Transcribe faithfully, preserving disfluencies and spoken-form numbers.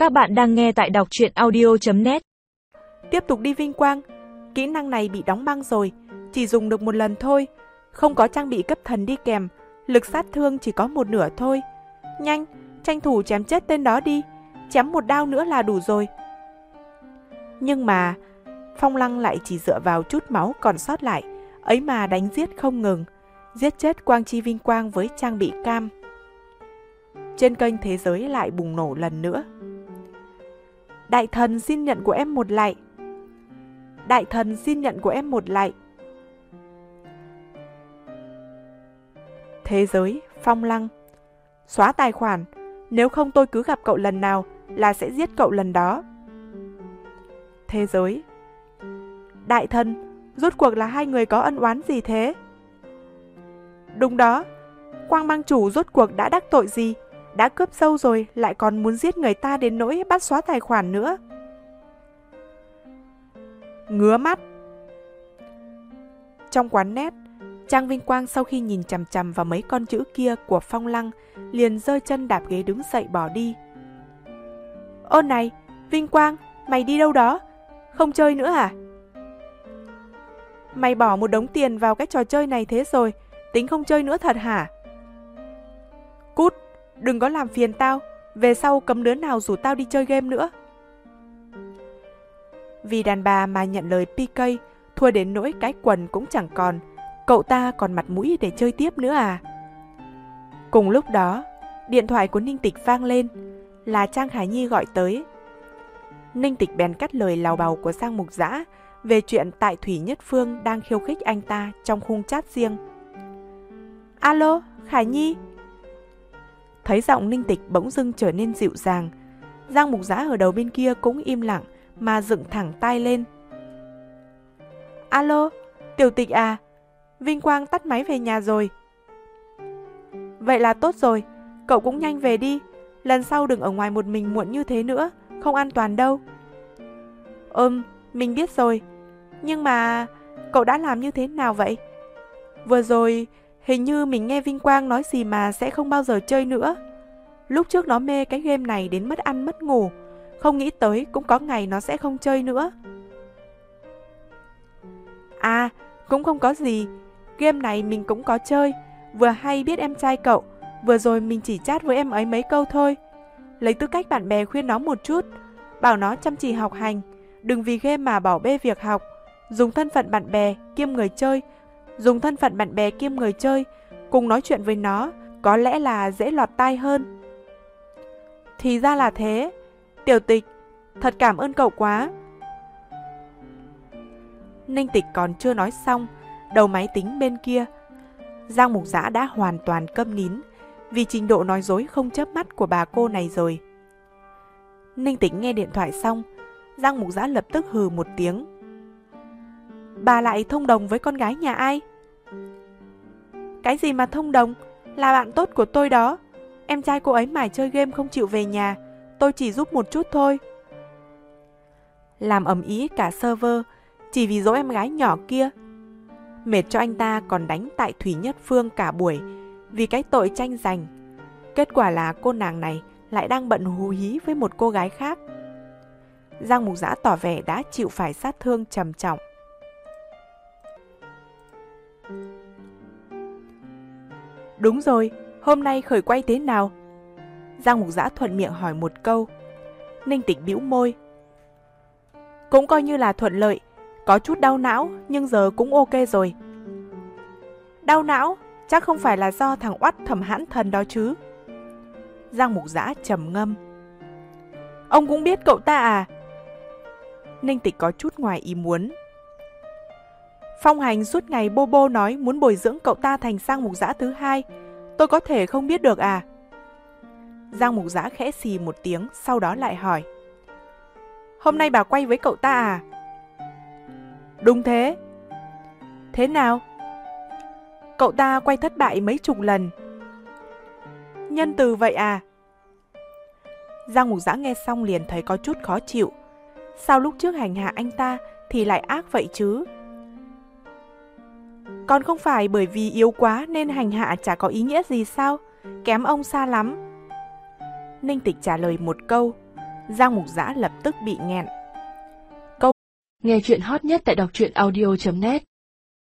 Các bạn đang nghe tại đọc truyện audio chấm net. Tiếp tục đi vinh quang. Kỹ năng này bị đóng băng rồi, chỉ dùng được một lần thôi, không có trang bị cấp thần đi kèm, lực sát thương chỉ có một nửa thôi. Nhanh, tranh thủ chém chết tên đó đi, chém một đao nữa là đủ rồi. Nhưng mà Phong Lăng lại chỉ dựa vào chút máu còn sót lại, ấy mà đánh giết không ngừng, giết chết Quang Chi Vinh Quang với trang bị cam. Trên kênh thế giới lại bùng nổ lần nữa. Đại thần xin nhận của em một lạy. Đại thần xin nhận của em một lạy. Thế giới, Phong Lăng. Xóa tài khoản, nếu không tôi cứ gặp cậu lần nào là sẽ giết cậu lần đó. Thế giới. Đại thần, rốt cuộc là hai người có ân oán gì thế? Đúng đó, Quang Mang chủ rốt cuộc đã đắc tội gì? Đã cướp dâu rồi lại còn muốn giết người ta đến nỗi bắt xóa tài khoản nữa. Ngứa mắt. Trong quán net, Trang Vinh Quang sau khi nhìn chằm chằm vào mấy con chữ kia của Phong Lăng, liền giơ chân đạp ghế đứng dậy bỏ đi. Ơ này, Vinh Quang, mày đi đâu đó? Không chơi nữa à? Mày bỏ một đống tiền vào cái trò chơi này thế rồi, tính không chơi nữa thật hả? Cút, đừng có làm phiền tao, về sau cấm đứa nào rủ tao đi chơi game nữa. Vì đàn bà mà nhận lời pê ca, thua đến nỗi cái quần cũng chẳng còn, cậu ta còn mặt mũi để chơi tiếp nữa à? Cùng lúc đó, điện thoại của Ninh Tịch vang lên, là Trang Khải Nhi gọi tới. Ninh Tịch bèn cắt lời lào bào của Giang Mục Dã về chuyện tại Thủy Nhất Phương đang khiêu khích anh ta trong khung chat riêng. Alo, Khải Nhi. Thấy giọng Ninh Tịch bỗng dưng trở nên dịu dàng, Giang Mục Dã ở đầu bên kia cũng im lặng mà dựng thẳng tai lên. Alo, Tiểu Tịch à, Vinh Quang tắt máy về nhà rồi. Vậy là tốt rồi, cậu cũng nhanh về đi, lần sau đừng ở ngoài một mình muộn như thế nữa, không an toàn đâu. Ừm, mình biết rồi, nhưng mà cậu đã làm như thế nào vậy? Vừa rồi, hình như mình nghe Vinh Quang nói gì mà sẽ không bao giờ chơi nữa. Lúc trước nó mê cái game này đến mất ăn mất ngủ, không nghĩ tới cũng có ngày nó sẽ không chơi nữa. À, cũng không có gì, game này mình cũng có chơi, vừa hay biết em trai cậu, vừa rồi mình chỉ chat với em ấy mấy câu thôi. Lấy tư cách bạn bè khuyên nó một chút, bảo nó chăm chỉ học hành, đừng vì game mà bỏ bê việc học, dùng thân phận bạn bè kiêm người chơi, dùng thân phận bạn bè kiêm người chơi, cùng nói chuyện với nó, có lẽ là dễ lọt tai hơn. Thì ra là thế, Tiểu Tịch, thật cảm ơn cậu quá. Ninh Tịch còn chưa nói xong, đầu máy tính bên kia, Giang Mục Dã đã hoàn toàn câm nín vì trình độ nói dối không chớp mắt của bà cô này rồi. Ninh Tịch nghe điện thoại xong, Giang Mục Dã lập tức hừ một tiếng. Bà lại thông đồng với con gái nhà ai? Cái gì mà thông đồng? Là bạn tốt của tôi đó. Em trai cô ấy mải chơi game không chịu về nhà, tôi chỉ giúp một chút thôi. Làm ầm ĩ cả server chỉ vì dỗ em gái nhỏ kia. Mệt cho anh ta còn đánh tại Thủy Nhất Phương cả buổi vì cái tội tranh giành. Kết quả là cô nàng này lại đang bận hú hí với một cô gái khác. Giang Mục Dã tỏ vẻ đã chịu phải sát thương trầm trọng. Đúng rồi, hôm nay khởi quay thế nào? Giang Mục Dã thuận miệng hỏi một câu. Ninh Tịch bĩu môi. Cũng coi như là thuận lợi, có chút đau não nhưng giờ cũng ok rồi. Đau não? Chắc không phải là do thằng oắt Thẩm Hãn Thần đó chứ? Giang Mục Dã trầm ngâm. Ông cũng biết cậu ta à? Ninh Tịch có chút ngoài ý muốn. Phong Hành suốt ngày bô bô nói muốn bồi dưỡng cậu ta thành Giang Mục Dã thứ hai, tôi có thể không biết được à? Giang Mục Dã khẽ xì một tiếng, sau đó lại hỏi. Hôm nay bà quay với cậu ta à? Đúng thế. Thế nào? Cậu ta quay thất bại mấy chục lần. Nhân từ vậy à? Giang Mục Dã nghe xong liền thấy có chút khó chịu. Sao lúc trước hành hạ anh ta thì lại ác vậy chứ? Còn không phải bởi vì yếu quá nên hành hạ chả có ý nghĩa gì sao? Kém ông xa lắm. Ninh Tịch trả lời một câu, Giang Mục Giã lập tức bị nghẹn. Nghe chuyện hot nhất tại đọc truyện audio chấm net